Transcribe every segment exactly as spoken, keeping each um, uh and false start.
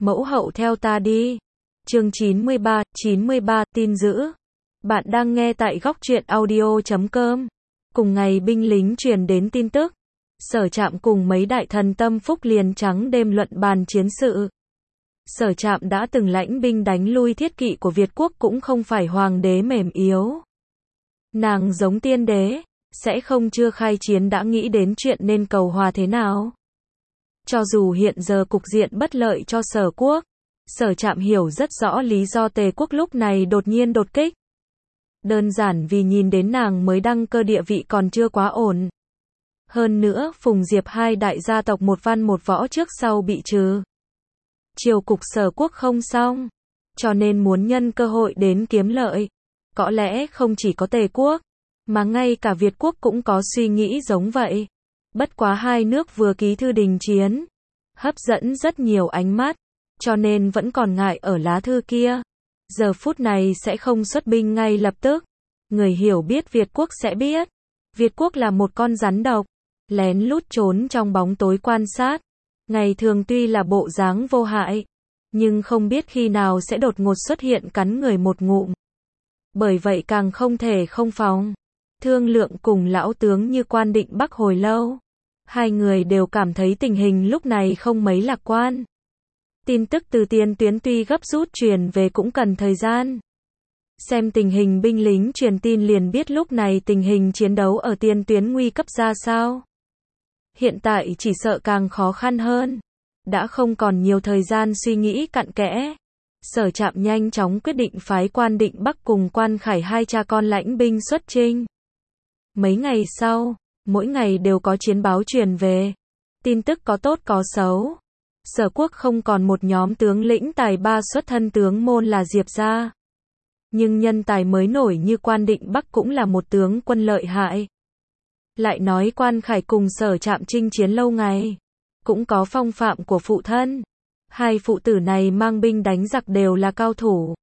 Mẫu hậu theo ta đi. Chương chín mươi ba, chín mươi ba, tin dữ. Bạn đang nghe tại góc truyện audio chấm com. Cùng ngày binh lính truyền đến tin tức. Sở Trạm cùng mấy đại thần tâm phúc liền trắng đêm luận bàn chiến sự. Sở Trạm đã từng lãnh binh đánh lui thiết kỵ của Việt quốc, cũng không phải hoàng đế mềm yếu. Nàng giống tiên đế, sẽ không chưa khai chiến đã nghĩ đến chuyện nên cầu hòa thế nào. Cho dù hiện giờ cục diện bất lợi cho Sở quốc, Sở Trạm hiểu rất rõ lý do Tề quốc lúc này đột nhiên đột kích. Đơn giản vì nhìn đến nàng mới đăng cơ địa vị còn chưa quá ổn. Hơn nữa, Phùng Diệp hai đại gia tộc một văn một võ trước sau bị trừ. Triều cục Sở quốc không xong, cho nên muốn nhân cơ hội đến kiếm lợi. Có lẽ không chỉ có Tề quốc, mà ngay cả Việt quốc cũng có suy nghĩ giống vậy. Bất quá hai nước vừa ký thư đình chiến, hấp dẫn rất nhiều ánh mắt, cho nên vẫn còn ngại ở lá thư kia. Giờ phút này sẽ không xuất binh ngay lập tức. Người hiểu biết Việt quốc sẽ biết, Việt quốc là một con rắn độc, lén lút trốn trong bóng tối quan sát. Ngày thường tuy là bộ dáng vô hại, nhưng không biết khi nào sẽ đột ngột xuất hiện cắn người một ngụm. Bởi vậy càng không thể không phòng. Thương lượng cùng lão tướng Như Quan Định Bắc hồi lâu. Hai người đều cảm thấy tình hình lúc này không mấy lạc quan. Tin tức từ tiền tuyến tuy gấp rút truyền về cũng cần thời gian. Xem tình hình binh lính truyền tin liền biết lúc này tình hình chiến đấu ở tiền tuyến nguy cấp ra sao. Hiện tại chỉ sợ càng khó khăn hơn. Đã không còn nhiều thời gian suy nghĩ cặn kẽ. Sở Trạm nhanh chóng quyết định phái Quan Định Bắc cùng Quan Khải hai cha con lãnh binh xuất chinh. Mấy ngày sau, mỗi ngày đều có chiến báo truyền về. Tin tức có tốt có xấu. Sở quốc không còn một nhóm tướng lĩnh tài ba xuất thân tướng môn là Diệp gia. Nhưng nhân tài mới nổi như Quan Định Bắc cũng là một tướng quân lợi hại. Lại nói Quan Khải cùng Sở Trạm chinh chiến lâu ngày, cũng có phong phạm của phụ thân. Hai phụ tử này mang binh đánh giặc đều là cao thủ.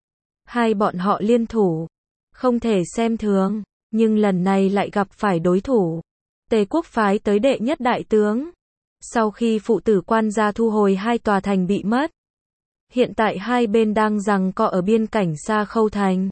Hai bọn họ liên thủ, không thể xem thường, nhưng lần này lại gặp phải đối thủ. Tề quốc phái tới đệ nhất đại tướng. Sau khi phụ tử Quan gia thu hồi hai tòa thành bị mất, hiện tại hai bên đang giằng co ở biên cảnh Sa Khâu thành.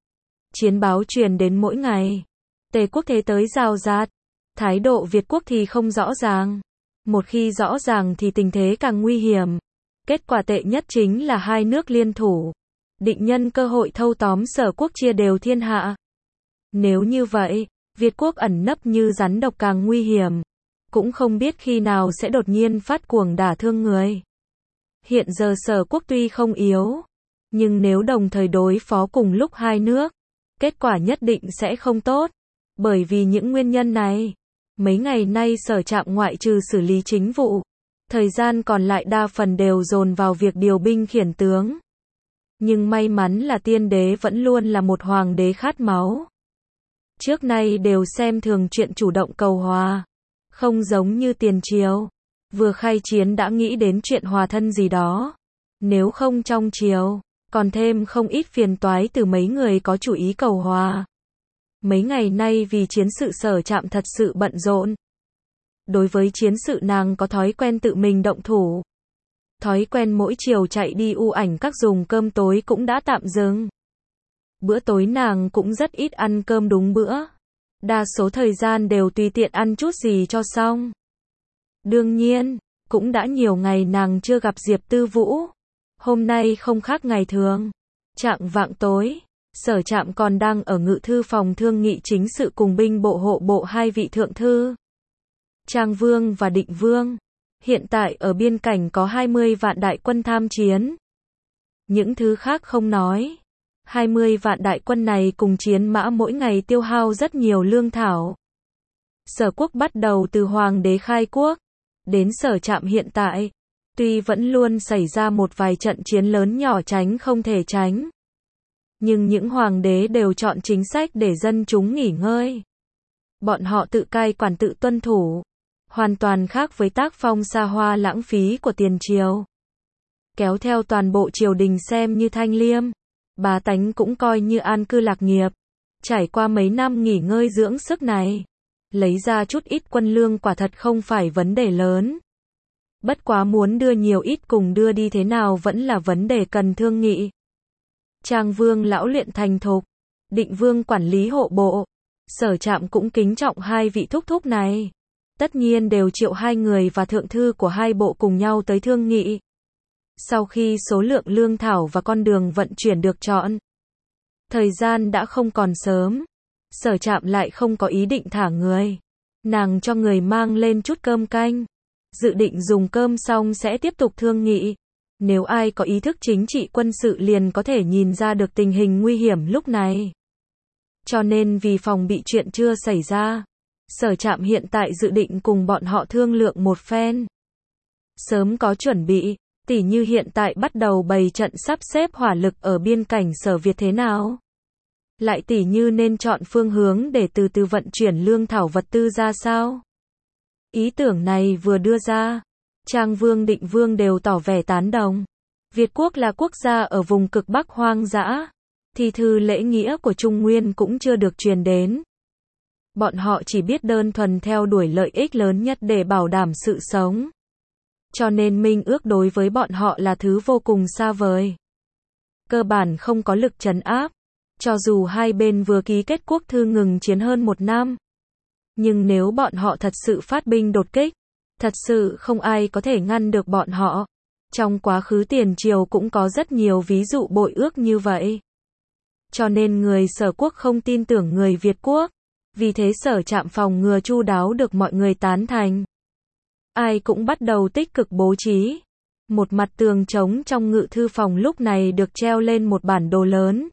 Chiến báo truyền đến mỗi ngày. Tề quốc thế tới rào rạt, thái độ Việt quốc thì không rõ ràng. Một khi rõ ràng thì tình thế càng nguy hiểm. Kết quả tệ nhất chính là hai nước liên thủ, định nhân cơ hội thâu tóm Sở quốc chia đều thiên hạ. Nếu như vậy, Việt quốc ẩn nấp như rắn độc càng nguy hiểm, cũng không biết khi nào sẽ đột nhiên phát cuồng đả thương người. Hiện giờ Sở quốc tuy không yếu, nhưng nếu đồng thời đối phó cùng lúc hai nước, kết quả nhất định sẽ không tốt. Bởi vì những nguyên nhân này, mấy ngày nay Sở Trạm ngoại trừ xử lý chính vụ, thời gian còn lại đa phần đều dồn vào việc điều binh khiển tướng. Nhưng may mắn là tiên đế vẫn luôn là một hoàng đế khát máu. Trước nay đều xem thường chuyện chủ động cầu hòa. Không giống như tiền triều, vừa khai chiến đã nghĩ đến chuyện hòa thân gì đó. Nếu không trong triều, còn thêm không ít phiền toái từ mấy người có chủ ý cầu hòa. Mấy ngày nay vì chiến sự Sở Trạm thật sự bận rộn. Đối với chiến sự nàng có thói quen tự mình động thủ. Thói quen mỗi chiều chạy đi u ảnh các dùng cơm tối cũng đã tạm dừng. Bữa tối nàng cũng rất ít ăn cơm đúng bữa. Đa số thời gian đều tùy tiện ăn chút gì cho xong. Đương nhiên, cũng đã nhiều ngày nàng chưa gặp Diệp Tư Vũ. Hôm nay không khác ngày thường. Chạng vạng tối, Sở Trạm còn đang ở ngự thư phòng thương nghị chính sự cùng binh bộ hộ bộ hai vị thượng thư, Trang Vương và Định Vương. Hiện tại ở biên cảnh có hai mươi vạn đại quân tham chiến. Những thứ khác không nói. hai mươi vạn đại quân này cùng chiến mã mỗi ngày tiêu hao rất nhiều lương thảo. Sở quốc bắt đầu từ hoàng đế khai quốc, đến Sở Trạm hiện tại, tuy vẫn luôn xảy ra một vài trận chiến lớn nhỏ tránh không thể tránh. Nhưng những hoàng đế đều chọn chính sách để dân chúng nghỉ ngơi. Bọn họ tự cai quản tự tuân thủ. Hoàn toàn khác với tác phong xa hoa lãng phí của tiền triều. Kéo theo toàn bộ triều đình xem như thanh liêm. Bá tánh cũng coi như an cư lạc nghiệp. Trải qua mấy năm nghỉ ngơi dưỡng sức này, lấy ra chút ít quân lương quả thật không phải vấn đề lớn. Bất quá muốn đưa nhiều ít cùng đưa đi thế nào vẫn là vấn đề cần thương nghị. Trang Vương lão luyện thành thục, Định Vương quản lý hộ bộ, Sở Trạm cũng kính trọng hai vị thúc thúc này. Tất nhiên đều triệu hai người và thượng thư của hai bộ cùng nhau tới thương nghị. Sau khi số lượng lương thảo và con đường vận chuyển được chọn, thời gian đã không còn sớm, Sở Trạm lại không có ý định thả người. Nàng cho người mang lên chút cơm canh, dự định dùng cơm xong sẽ tiếp tục thương nghị. Nếu ai có ý thức chính trị quân sự liền có thể nhìn ra được tình hình nguy hiểm lúc này. Cho nên vì phòng bị chuyện chưa xảy ra, Sở Trạm hiện tại dự định cùng bọn họ thương lượng một phen. Sớm có chuẩn bị, tỉ như hiện tại bắt đầu bày trận sắp xếp hỏa lực ở biên cảnh Sở Việt thế nào. Lại tỉ như nên chọn phương hướng để từ từ vận chuyển lương thảo vật tư ra sao. Ý tưởng này vừa đưa ra, Trang Vương Định Vương đều tỏ vẻ tán đồng. Việt quốc là quốc gia ở vùng cực Bắc hoang dã, thì thư lễ nghĩa của Trung Nguyên cũng chưa được truyền đến. Bọn họ chỉ biết đơn thuần theo đuổi lợi ích lớn nhất để bảo đảm sự sống. Cho nên minh ước đối với bọn họ là thứ vô cùng xa vời. Cơ bản không có lực trấn áp, cho dù hai bên vừa ký kết quốc thư ngừng chiến hơn một năm. Nhưng nếu bọn họ thật sự phát binh đột kích, thật sự không ai có thể ngăn được bọn họ. Trong quá khứ tiền triều cũng có rất nhiều ví dụ bội ước như vậy. Cho nên người Sở quốc không tin tưởng người Việt quốc. Vì thế Sở Trạm phòng ngừa chu đáo được mọi người tán thành. Ai cũng bắt đầu tích cực bố trí. Một mặt tường trống trong ngự thư phòng lúc này được treo lên một bản đồ lớn.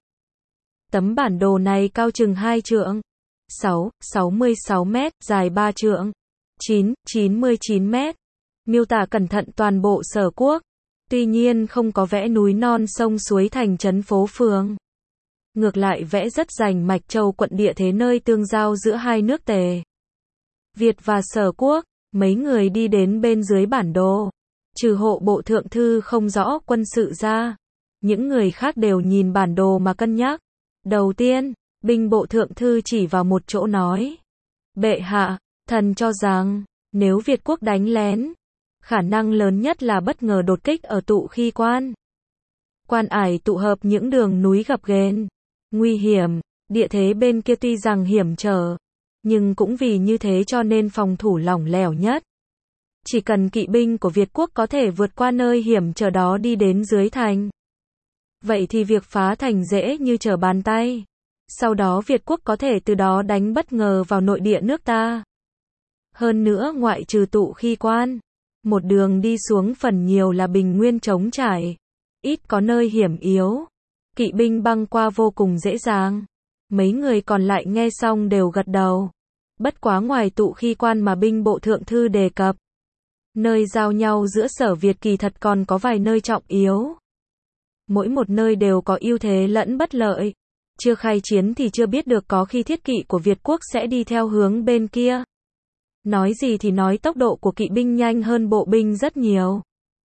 Tấm bản đồ này cao chừng hai trượng, sáu, sáu mươi sáu mét, dài ba trượng, chín, chín mươi chín mét. Miêu tả cẩn thận toàn bộ Sở quốc. Tuy nhiên không có vẽ núi non sông suối thành trấn phố phường. Ngược lại vẽ rất rành mạch châu quận địa thế nơi tương giao giữa hai nước Tề, Việt và Sở quốc. Mấy người đi đến bên dưới bản đồ. Trừ hộ bộ thượng thư không rõ quân sự ra. Những người khác đều nhìn bản đồ mà cân nhắc. Đầu tiên, binh bộ thượng thư chỉ vào một chỗ nói. Bệ hạ, thần cho rằng, nếu Việt quốc đánh lén, khả năng lớn nhất là bất ngờ đột kích ở Tụ Khi Quan. Quan Ải tụ hợp những đường núi gập ghềnh, nguy hiểm, địa thế bên kia tuy rằng hiểm trở, nhưng cũng vì như thế cho nên phòng thủ lỏng lẻo nhất. Chỉ cần kỵ binh của Việt quốc có thể vượt qua nơi hiểm trở đó đi đến dưới thành. Vậy thì việc phá thành dễ như trở bàn tay. Sau đó Việt quốc có thể từ đó đánh bất ngờ vào nội địa nước ta. Hơn nữa ngoại trừ Tụ Khi Quan, một đường đi xuống phần nhiều là bình nguyên trống trải, ít có nơi hiểm yếu. Kỵ binh băng qua vô cùng dễ dàng. Mấy người còn lại nghe xong đều gật đầu. Bất quá ngoài Tụ Khi Quan mà binh bộ thượng thư đề cập, nơi giao nhau giữa Sở Việt kỳ thật còn có vài nơi trọng yếu. Mỗi một nơi đều có ưu thế lẫn bất lợi. Chưa khai chiến thì chưa biết được có khi thiết kỵ của Việt quốc sẽ đi theo hướng bên kia. Nói gì thì nói tốc độ của kỵ binh nhanh hơn bộ binh rất nhiều.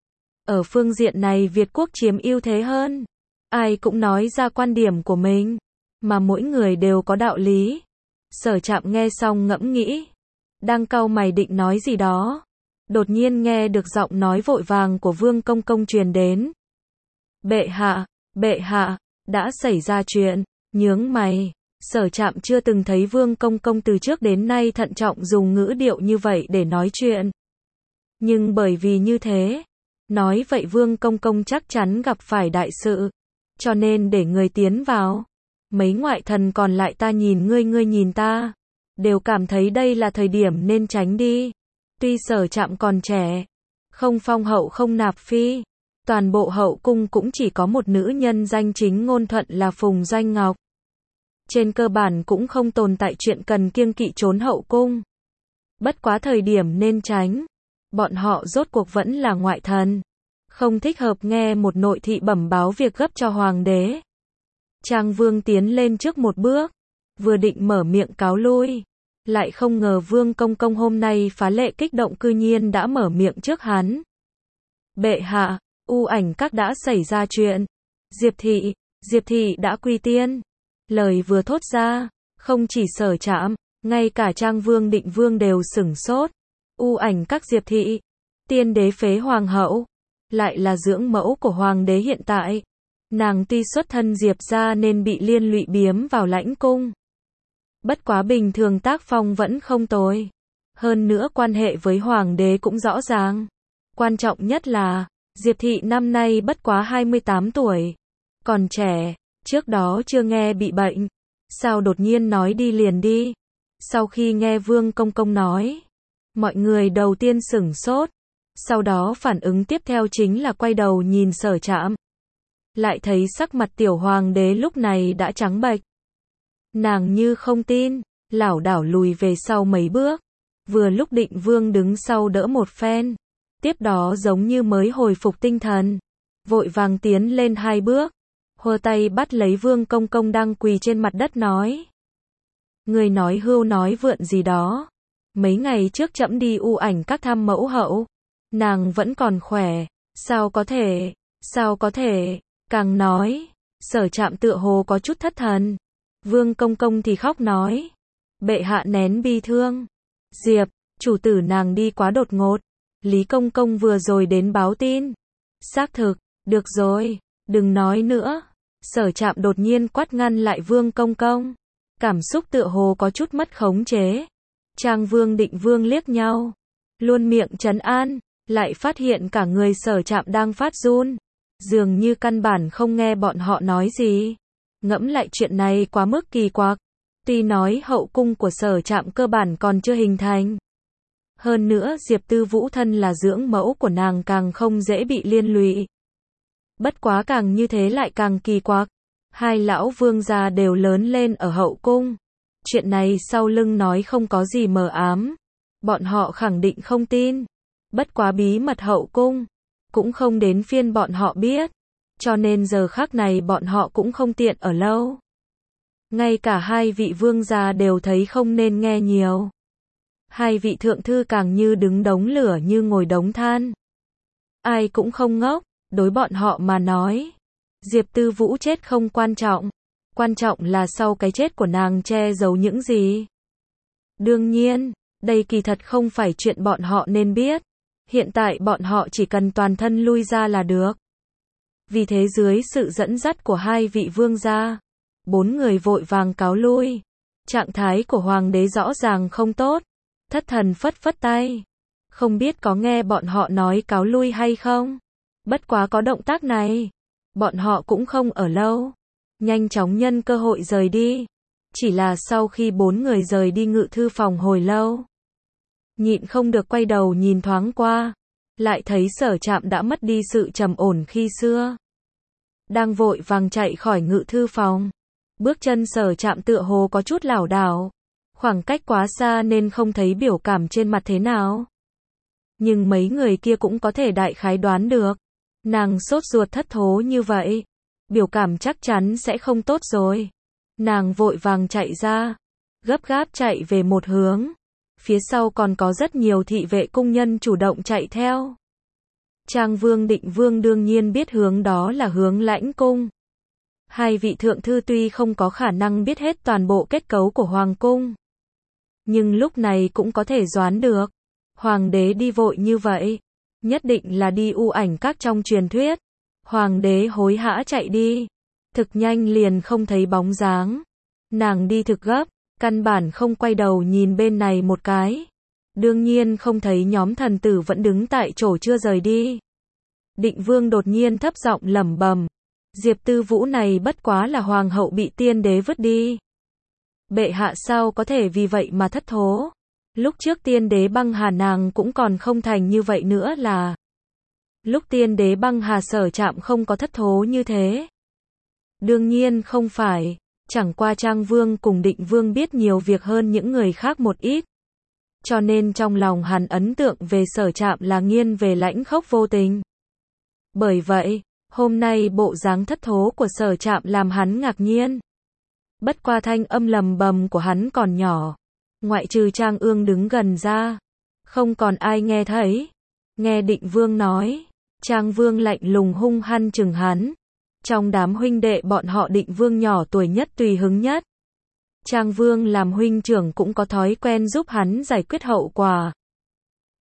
Ở phương diện này Việt quốc chiếm ưu thế hơn. Ai cũng nói ra quan điểm của mình, mà mỗi người đều có đạo lý. Sở Trạm nghe xong ngẫm nghĩ, đang cau mày định nói gì đó. Đột nhiên nghe được giọng nói vội vàng của Vương Công Công truyền đến. Bệ hạ, bệ hạ, đã xảy ra chuyện. Nhướng mày, Sở Trạm chưa từng thấy Vương Công Công từ trước đến nay thận trọng dùng ngữ điệu như vậy để nói chuyện. Nhưng bởi vì như thế, nói vậy Vương Công Công chắc chắn gặp phải đại sự, cho nên để người tiến vào. Mấy ngoại thần còn lại ta nhìn ngươi ngươi nhìn ta, đều cảm thấy đây là thời điểm nên tránh đi. Tuy Sở Trạm còn trẻ, không phong hậu không nạp phi, toàn bộ hậu cung cũng chỉ có một nữ nhân danh chính ngôn thuận là Phùng Doanh Ngọc. Trên cơ bản cũng không tồn tại chuyện cần kiêng kỵ trốn hậu cung. Bất quá thời điểm nên tránh. Bọn họ rốt cuộc vẫn là ngoại thần, không thích hợp nghe một nội thị bẩm báo việc gấp cho hoàng đế. Trang Vương tiến lên trước một bước, vừa định mở miệng cáo lui, lại không ngờ Vương Công Công hôm nay phá lệ kích động cư nhiên đã mở miệng trước hắn. Bệ hạ, U Ảnh Các đã xảy ra chuyện. Diệp thị, Diệp thị đã quy tiên. Lời vừa thốt ra, không chỉ Sở Trạm, ngay cả Trang Vương Định Vương đều sửng sốt. U Ảnh Các Diệp thị, Tiên đế phế hoàng hậu, lại là dưỡng mẫu của hoàng đế hiện tại. Nàng tuy xuất thân Diệp gia nên bị liên lụy biếm vào lãnh cung. Bất quá bình thường tác phong vẫn không tồi. Hơn nữa quan hệ với hoàng đế cũng rõ ràng. Quan trọng nhất là, Diệp thị năm nay bất quá hai mươi tám tuổi. Còn trẻ, trước đó chưa nghe bị bệnh. Sao đột nhiên nói đi liền đi? Sau khi nghe Vương Công Công nói, mọi người đầu tiên sửng sốt. Sau đó phản ứng tiếp theo chính là quay đầu nhìn Sở Trạm. Lại thấy sắc mặt tiểu hoàng đế lúc này đã trắng bệch. Nàng như không tin, lảo đảo lùi về sau mấy bước. Vừa lúc Định Vương đứng sau đỡ một phen. Tiếp đó giống như mới hồi phục tinh thần. Vội vàng tiến lên hai bước. Hơ tay bắt lấy Vương Công Công đang quỳ trên mặt đất nói. Người nói hưu nói vượn gì đó. Mấy ngày trước trẫm đi u ảnh các thăm mẫu hậu. Nàng vẫn còn khỏe. Sao có thể, sao có thể. Càng nói, Sở Trạm tựa hồ có chút thất thần. Vương Công Công thì khóc nói. Bệ hạ nén bi thương. Diệp, chủ tử nàng đi quá đột ngột. Lý Công Công vừa rồi đến báo tin. Xác thực, được rồi, đừng nói nữa. Sở Trạm đột nhiên quát ngăn lại Vương Công Công. Cảm xúc tựa hồ có chút mất khống chế. Trang Vương Định Vương liếc nhau. Luôn miệng trấn an, lại phát hiện cả người Sở Trạm đang phát run. Dường như căn bản không nghe bọn họ nói gì. Ngẫm lại chuyện này quá mức kỳ quặc. Tuy nói hậu cung của Sở Trạm cơ bản còn chưa hình thành. Hơn nữa Diệp Tư Vũ thân là dưỡng mẫu của nàng càng không dễ bị liên lụy. Bất quá càng như thế lại càng kỳ quặc. Hai lão vương gia đều lớn lên ở hậu cung. Chuyện này sau lưng nói không có gì mờ ám. Bọn họ khẳng định không tin. Bất quá bí mật hậu cung cũng không đến phiên bọn họ biết. Cho nên giờ khắc này bọn họ cũng không tiện ở lâu. Ngay cả hai vị vương gia đều thấy không nên nghe nhiều. Hai vị thượng thư càng như đứng đống lửa như ngồi đống than. Ai cũng không ngốc, đối bọn họ mà nói. Diệp Tư Vũ chết không quan trọng. Quan trọng là sau cái chết của nàng che giấu những gì. Đương nhiên, đây kỳ thật không phải chuyện bọn họ nên biết. Hiện tại bọn họ chỉ cần toàn thân lui ra là được. Vì thế dưới sự dẫn dắt của hai vị vương gia, bốn người vội vàng cáo lui. Trạng thái của hoàng đế rõ ràng không tốt. Thất thần phất phất tay. Không biết có nghe bọn họ nói cáo lui hay không? Bất quá có động tác này, bọn họ cũng không ở lâu. Nhanh chóng nhân cơ hội rời đi. Chỉ là sau khi bốn người rời đi ngự thư phòng hồi lâu, nhịn không được quay đầu nhìn thoáng qua. Lại thấy Sở Trạm đã mất đi sự trầm ổn khi xưa. Đang vội vàng chạy khỏi ngự thư phòng. Bước chân Sở Trạm tựa hồ có chút lảo đảo. Khoảng cách quá xa nên không thấy biểu cảm trên mặt thế nào. Nhưng mấy người kia cũng có thể đại khái đoán được. Nàng sốt ruột thất thố như vậy. Biểu cảm chắc chắn sẽ không tốt rồi. Nàng vội vàng chạy ra. Gấp gáp chạy về một hướng. Phía sau còn có rất nhiều thị vệ cung nhân chủ động chạy theo. Trang Vương Định Vương đương nhiên biết hướng đó là hướng lãnh cung. Hai vị thượng thư tuy không có khả năng biết hết toàn bộ kết cấu của hoàng cung. Nhưng lúc này cũng có thể đoán được. Hoàng đế đi vội như vậy. Nhất định là đi u ảnh các trong truyền thuyết. Hoàng đế hối hã chạy đi. Thực nhanh liền không thấy bóng dáng. Nàng đi thực gấp. Căn bản không quay đầu nhìn bên này một cái. Đương nhiên không thấy nhóm thần tử vẫn đứng tại chỗ chưa rời đi. Định Vương đột nhiên thấp giọng lẩm bẩm. Diệp Tư Vũ này bất quá là hoàng hậu bị tiên đế vứt đi. Bệ hạ sao có thể vì vậy mà thất thố. Lúc trước tiên đế băng hà nàng cũng còn không thành như vậy nữa là. Lúc tiên đế băng hà Sở Trạm không có thất thố như thế. Đương nhiên không phải. Chẳng qua Trang Vương cùng Định Vương biết nhiều việc hơn những người khác một ít. Cho nên trong lòng hắn ấn tượng về Sở Trạm là nghiêng về lãnh khốc vô tình. Bởi vậy, hôm nay bộ dáng thất thố của Sở Trạm làm hắn ngạc nhiên. Bất qua thanh âm lầm bầm của hắn còn nhỏ. Ngoại trừ Trang Ương đứng gần ra. Không còn ai nghe thấy. Nghe Định Vương nói. Trang Vương lạnh lùng hung hăng chừng hắn. Trong đám huynh đệ bọn họ Định Vương nhỏ tuổi nhất tùy hứng nhất. Trang Vương làm huynh trưởng cũng có thói quen giúp hắn giải quyết hậu quả.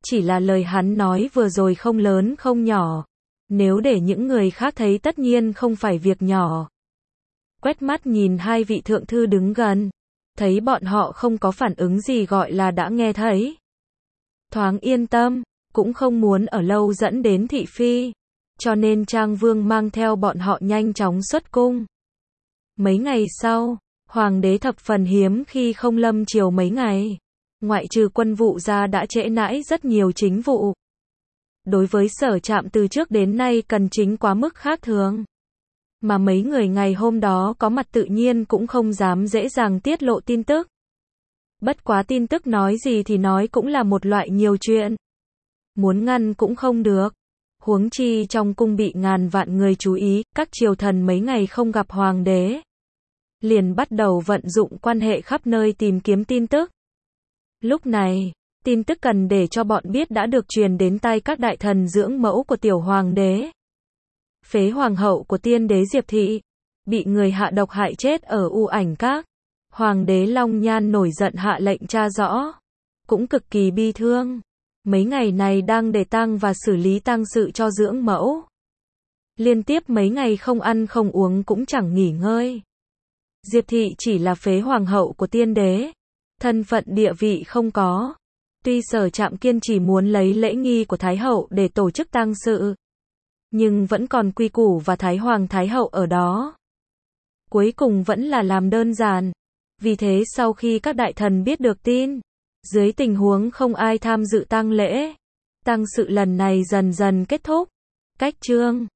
Chỉ là lời hắn nói vừa rồi không lớn không nhỏ. Nếu để những người khác thấy tất nhiên không phải việc nhỏ. Quét mắt nhìn hai vị thượng thư đứng gần. Thấy bọn họ không có phản ứng gì gọi là đã nghe thấy. Thoáng yên tâm, cũng không muốn ở lâu dẫn đến thị phi. Cho nên Trang Vương mang theo bọn họ nhanh chóng xuất cung. Mấy ngày sau, Hoàng đế thập phần hiếm khi không lâm triều mấy ngày. Ngoại trừ quân vụ ra đã trễ nãi rất nhiều chính vụ. Đối với Sở Trạm từ trước đến nay cần chính quá mức khác thường. Mà mấy người ngày hôm đó có mặt tự nhiên cũng không dám dễ dàng tiết lộ tin tức. Bất quá tin tức nói gì thì nói cũng là một loại nhiều chuyện. Muốn ngăn cũng không được. Huống chi trong cung bị ngàn vạn người chú ý, các triều thần mấy ngày không gặp hoàng đế. Liền bắt đầu vận dụng quan hệ khắp nơi tìm kiếm tin tức. Lúc này, tin tức cần để cho bọn biết đã được truyền đến tai các đại thần dưỡng mẫu của tiểu hoàng đế. Phế hoàng hậu của tiên đế Diệp Thị, bị người hạ độc hại chết ở U Ảnh Các. Hoàng đế Long Nhan nổi giận hạ lệnh tra rõ. Cũng cực kỳ bi thương. Mấy ngày này đang để tang và xử lý tang sự cho dưỡng mẫu. Liên tiếp mấy ngày không ăn không uống cũng chẳng nghỉ ngơi. Diệp Thị chỉ là phế hoàng hậu của tiên đế. Thân phận địa vị không có. Tuy Sở Trạm kiên trì muốn lấy lễ nghi của Thái hậu để tổ chức tang sự. Nhưng vẫn còn quy củ và Thái Hoàng Thái hậu ở đó. Cuối cùng vẫn là làm đơn giản. Vì thế sau khi các đại thần biết được tin, dưới tình huống không ai tham dự tang lễ, tang sự lần này dần dần kết thúc. Cách chương